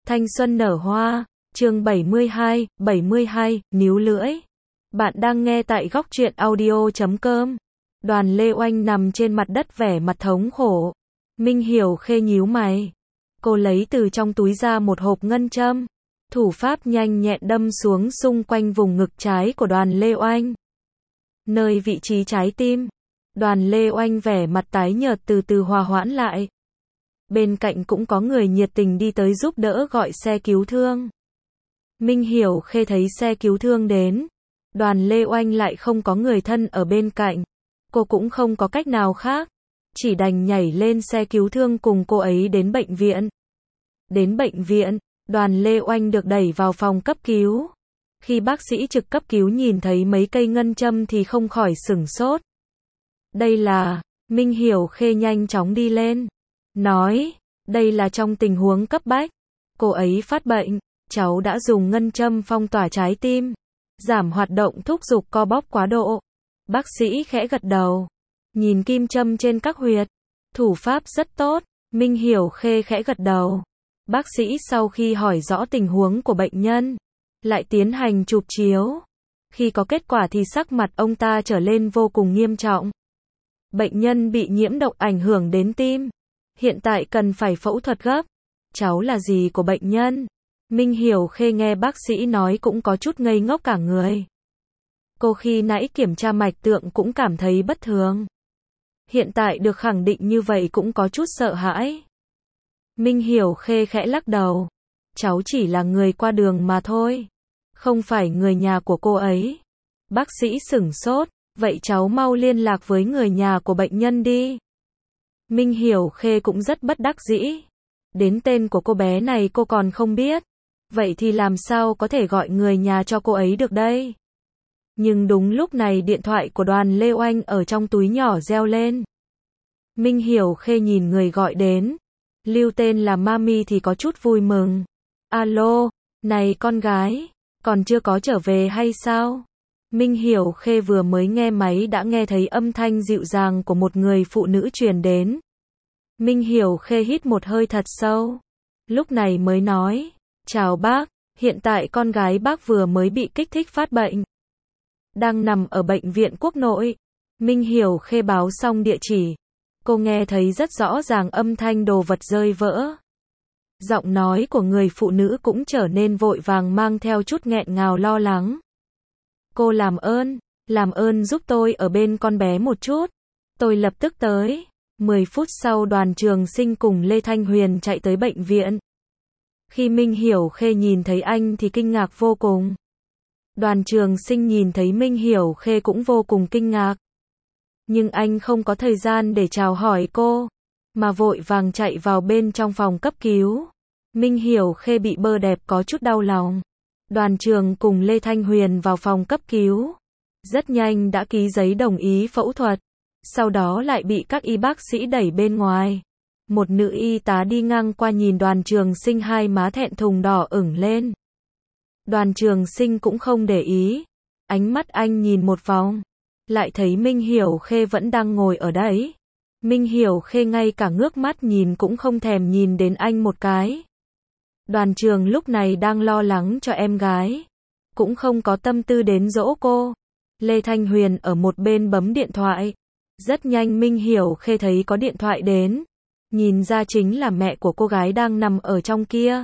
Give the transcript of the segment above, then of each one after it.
Thanh xuân nở hoa, chương 72, níu lưỡi. Bạn đang nghe tại góc truyện audio.com. Đoàn Lê Oanh nằm trên mặt đất vẻ mặt thống khổ. Minh Hiểu Khê nhíu mày. Cô lấy từ trong túi ra một hộp ngân châm. Thủ pháp nhanh nhẹn đâm xuống xung quanh vùng ngực trái của Đoàn Lê Oanh. Nơi vị trí trái tim. Đoàn Lê Oanh vẻ mặt tái nhợt từ từ hòa hoãn lại. Bên cạnh cũng có người nhiệt tình đi tới giúp đỡ gọi xe cứu thương. Minh Hiểu Khê thấy xe cứu thương đến. Đoàn Lê Oanh lại không có người thân ở bên cạnh. Cô cũng không có cách nào khác. Chỉ đành nhảy lên xe cứu thương cùng cô ấy đến bệnh viện. Đến bệnh viện, Đoàn Lê Oanh được đẩy vào phòng cấp cứu. Khi bác sĩ trực cấp cứu nhìn thấy mấy cây ngân châm thì không khỏi sửng sốt. Đây là, Minh Hiểu Khê nhanh chóng đi lên. Nói, đây là trong tình huống cấp bách. Cô ấy phát bệnh, cháu đã dùng ngân châm phong tỏa trái tim. Giảm hoạt động thúc giục co bóp quá độ. Bác sĩ khẽ gật đầu. Nhìn kim châm trên các huyệt. Thủ pháp rất tốt. Minh Hiểu Khê khẽ gật đầu. Bác sĩ sau khi hỏi rõ tình huống của bệnh nhân, lại tiến hành chụp chiếu. Khi có kết quả thì sắc mặt ông ta trở lên vô cùng nghiêm trọng. Bệnh nhân bị nhiễm độc ảnh hưởng đến tim. Hiện tại cần phải phẫu thuật gấp. Cháu là gì của bệnh nhân? Minh Hiểu Khê nghe bác sĩ nói cũng có chút ngây ngốc cả người. Cô khi nãy kiểm tra mạch tượng cũng cảm thấy bất thường. Hiện tại được khẳng định như vậy cũng có chút sợ hãi. Minh Hiểu Khê khẽ lắc đầu. Cháu chỉ là người qua đường mà thôi. Không phải người nhà của cô ấy. Bác sĩ sửng sốt. Vậy cháu mau liên lạc với người nhà của bệnh nhân đi. Minh Hiểu Khê cũng rất bất đắc dĩ. Đến tên của cô bé này cô còn không biết. Vậy thì làm sao có thể gọi người nhà cho cô ấy được đây? Nhưng đúng lúc này điện thoại của Đoàn Lê Oanh ở trong túi nhỏ reo lên. Minh Hiểu Khê nhìn người gọi đến. Lưu tên là Mami thì có chút vui mừng. Alo, này con gái, còn chưa có trở về hay sao? Minh Hiểu Khê vừa mới nghe máy đã nghe thấy âm thanh dịu dàng của một người phụ nữ truyền đến. Minh Hiểu Khê hít một hơi thật sâu. Lúc này mới nói, chào bác, hiện tại con gái bác vừa mới bị kích thích phát bệnh. Đang nằm ở bệnh viện quốc nội. Minh Hiểu Khê báo xong địa chỉ. Cô nghe thấy rất rõ ràng âm thanh đồ vật rơi vỡ. Giọng nói của người phụ nữ cũng trở nên vội vàng mang theo chút nghẹn ngào lo lắng. Cô làm ơn giúp tôi ở bên con bé một chút. Tôi lập tức tới. 10 phút sau Đoàn Trường Sinh cùng Lê Thanh Huyền chạy tới bệnh viện. Khi Minh Hiểu Khê nhìn thấy anh thì kinh ngạc vô cùng. Đoàn Trường Sinh nhìn thấy Minh Hiểu Khê cũng vô cùng kinh ngạc. Nhưng anh không có thời gian để chào hỏi cô, mà vội vàng chạy vào bên trong phòng cấp cứu. Minh Hiểu Khê bị bơ đẹp có chút đau lòng. Đoàn Trường cùng Lê Thanh Huyền vào phòng cấp cứu. Rất nhanh đã ký giấy đồng ý phẫu thuật. Sau đó lại bị các y bác sĩ đẩy bên ngoài. Một nữ y tá đi ngang qua nhìn Đoàn Trường Sinh hai má thẹn thùng đỏ ửng lên. Đoàn Trường Sinh cũng không để ý. Ánh mắt anh nhìn một vòng. Lại thấy Minh Hiểu Khê vẫn đang ngồi ở đấy. Minh Hiểu Khê ngay cả ngước mắt nhìn cũng không thèm nhìn đến anh một cái. Đoàn Trường lúc này đang lo lắng cho em gái. Cũng không có tâm tư đến dỗ cô. Lê Thanh Huyền ở một bên bấm điện thoại. Rất nhanh Minh Hiểu Khê thấy có điện thoại đến. Nhìn ra chính là mẹ của cô gái đang nằm ở trong kia.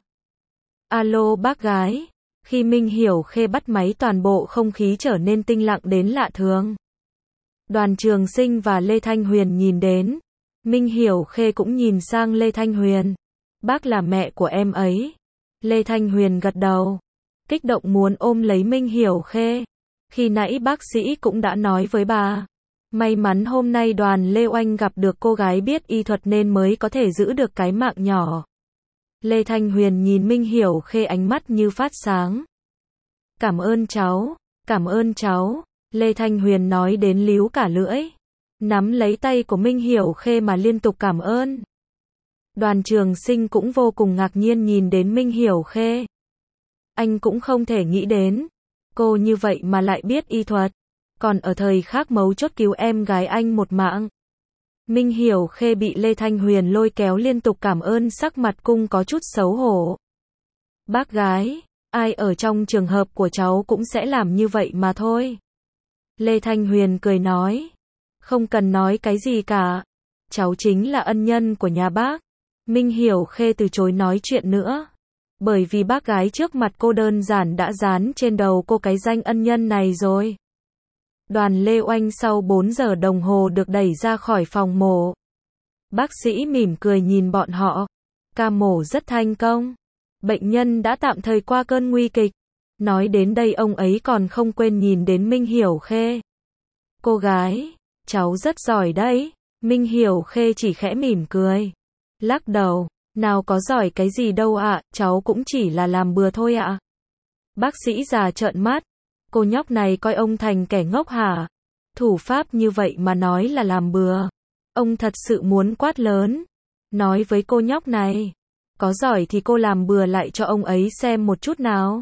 Alo bác gái. Khi Minh Hiểu Khê bắt máy toàn bộ không khí trở nên tĩnh lặng đến lạ thường. Đoàn Trường Sinh và Lê Thanh Huyền nhìn đến. Minh Hiểu Khê cũng nhìn sang Lê Thanh Huyền. Bác là mẹ của em ấy. Lê Thanh Huyền gật đầu. Kích động muốn ôm lấy Minh Hiểu Khê. Khi nãy bác sĩ cũng đã nói với bà. May mắn hôm nay Đoàn Lê Oanh gặp được cô gái biết y thuật nên mới có thể giữ được cái mạng nhỏ. Lê Thanh Huyền nhìn Minh Hiểu Khê ánh mắt như phát sáng. Cảm ơn cháu, cảm ơn cháu. Lê Thanh Huyền nói đến líu cả lưỡi. Nắm lấy tay của Minh Hiểu Khê mà liên tục cảm ơn. Đoàn Trường Sinh cũng vô cùng ngạc nhiên nhìn đến Minh Hiểu Khê. Anh cũng không thể nghĩ đến. Cô như vậy mà lại biết y thuật. Còn ở thời khắc mấu chốt cứu em gái anh một mạng. Minh Hiểu Khê bị Lê Thanh Huyền lôi kéo liên tục cảm ơn sắc mặt cung có chút xấu hổ. Bác gái, ai ở trong trường hợp của cháu cũng sẽ làm như vậy mà thôi. Lê Thanh Huyền cười nói. Không cần nói cái gì cả. Cháu chính là ân nhân của nhà bác. Minh Hiểu Khê từ chối nói chuyện nữa. Bởi vì bác gái trước mặt cô đơn giản đã dán trên đầu cô cái danh ân nhân này rồi. Đoàn Lê Oanh sau 4 giờ đồng hồ được đẩy ra khỏi phòng mổ. Bác sĩ mỉm cười nhìn bọn họ. Ca mổ rất thành công. Bệnh nhân đã tạm thời qua cơn nguy kịch. Nói đến đây ông ấy còn không quên nhìn đến Minh Hiểu Khê. Cô gái, cháu rất giỏi đấy. Minh Hiểu Khê chỉ khẽ mỉm cười. Lắc đầu, nào có giỏi cái gì đâu ạ, cháu cũng chỉ là làm bừa thôi ạ. Bác sĩ già trợn mắt. Cô nhóc này coi ông thành kẻ ngốc hả? Thủ pháp như vậy mà nói là làm bừa. Ông thật sự muốn quát lớn. Nói với cô nhóc này. Có giỏi thì cô làm bừa lại cho ông ấy xem một chút nào.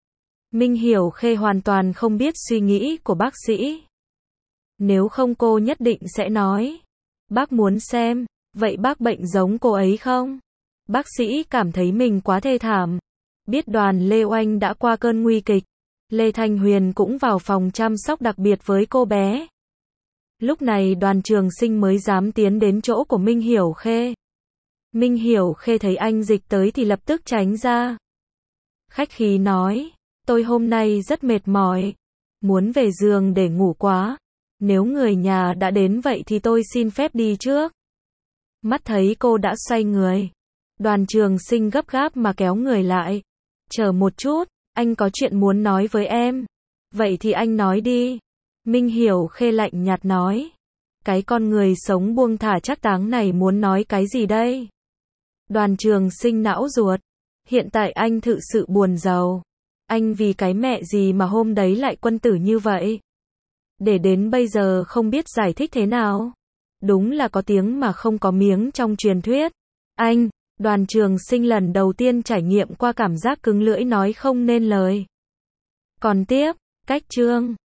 Minh Hiểu Khê hoàn toàn không biết suy nghĩ của bác sĩ. Nếu không cô nhất định sẽ nói. Bác muốn xem, vậy bác bệnh giống cô ấy không? Bác sĩ cảm thấy mình quá thê thảm. Biết Đoàn Lê Oanh đã qua cơn nguy kịch. Lê Thanh Huyền cũng vào phòng chăm sóc đặc biệt với cô bé. Lúc này Đoàn Trường Sinh mới dám tiến đến chỗ của Minh Hiểu Khê. Minh Hiểu Khê thấy anh Dịch tới thì lập tức tránh ra. Khách khí nói, tôi hôm nay rất mệt mỏi. Muốn về giường để ngủ quá. Nếu người nhà đã đến vậy thì tôi xin phép đi trước. Mắt thấy cô đã xoay người. Đoàn Trường Sinh gấp gáp mà kéo người lại. Chờ một chút, anh có chuyện muốn nói với em. Vậy thì anh nói đi. Minh Hiểu Khê lạnh nhạt nói. Cái con người sống buông thả trác táng này muốn nói cái gì đây? Đoàn Trường Sinh não ruột. Hiện tại anh thực sự buồn rầu. Anh vì cái mẹ gì mà hôm đấy lại quân tử như vậy? Để đến bây giờ không biết giải thích thế nào. Đúng là có tiếng mà không có miếng trong truyền thuyết. Anh, Đoàn Trường Sinh lần đầu tiên trải nghiệm qua cảm giác cứng lưỡi nói không nên lời. Còn tiếp, cách chương